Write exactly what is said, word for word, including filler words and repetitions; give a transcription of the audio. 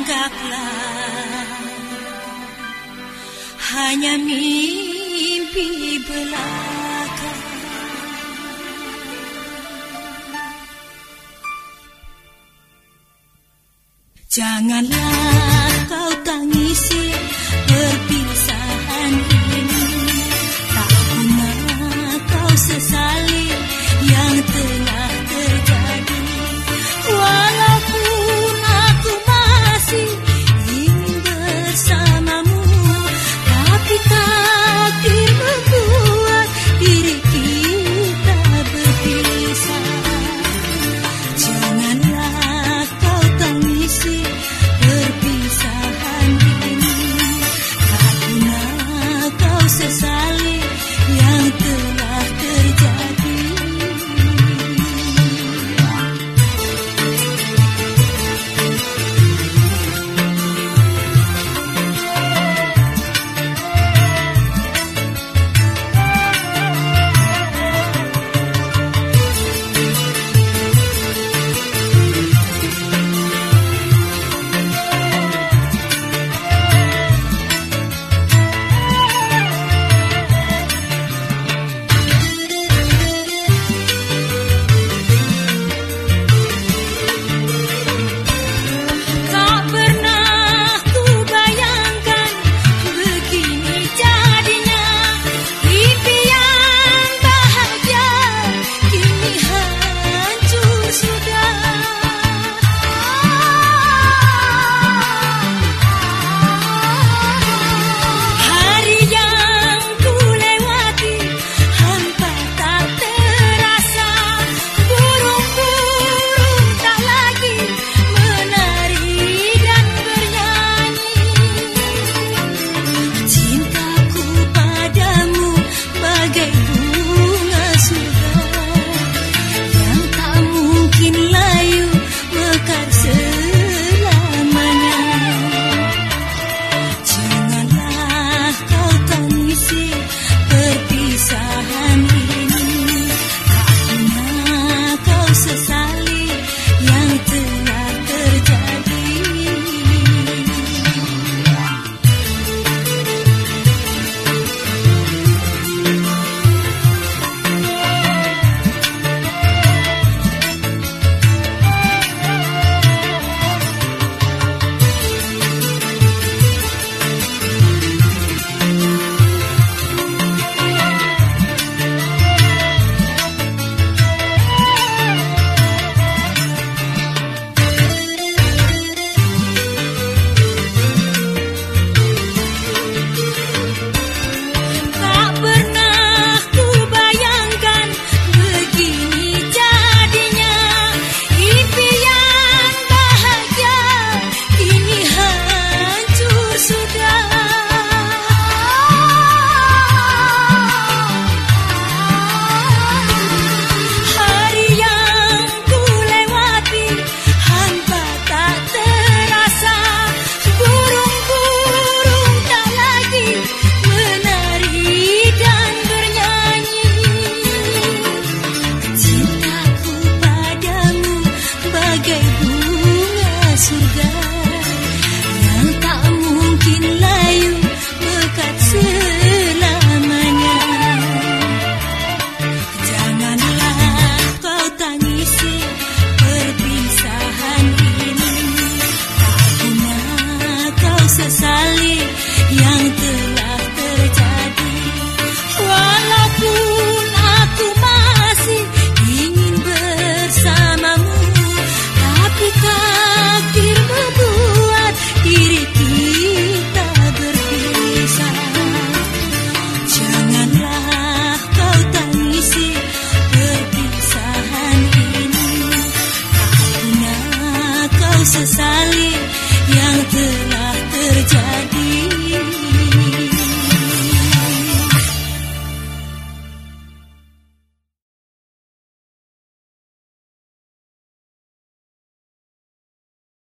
anggaplah hanya mimpi belaka. Janganlah kau tangisi perpisahan ini, tak guna kau sesali yang telah terjadi. Walaupun aku masih ingin bersamamu, tapi takdir membuat diri kita berpisah. Janganlah kau tangisi perpisahan ini, tak guna kau sesali yang telah terjadi. Sesali yang telah terjadi. Walaupun aku masih ingin bersamamu, tapi takdir membuat diri kita berpisah. Janganlah kau tangisi perpisahan ini, tak guna kau sesali yang telah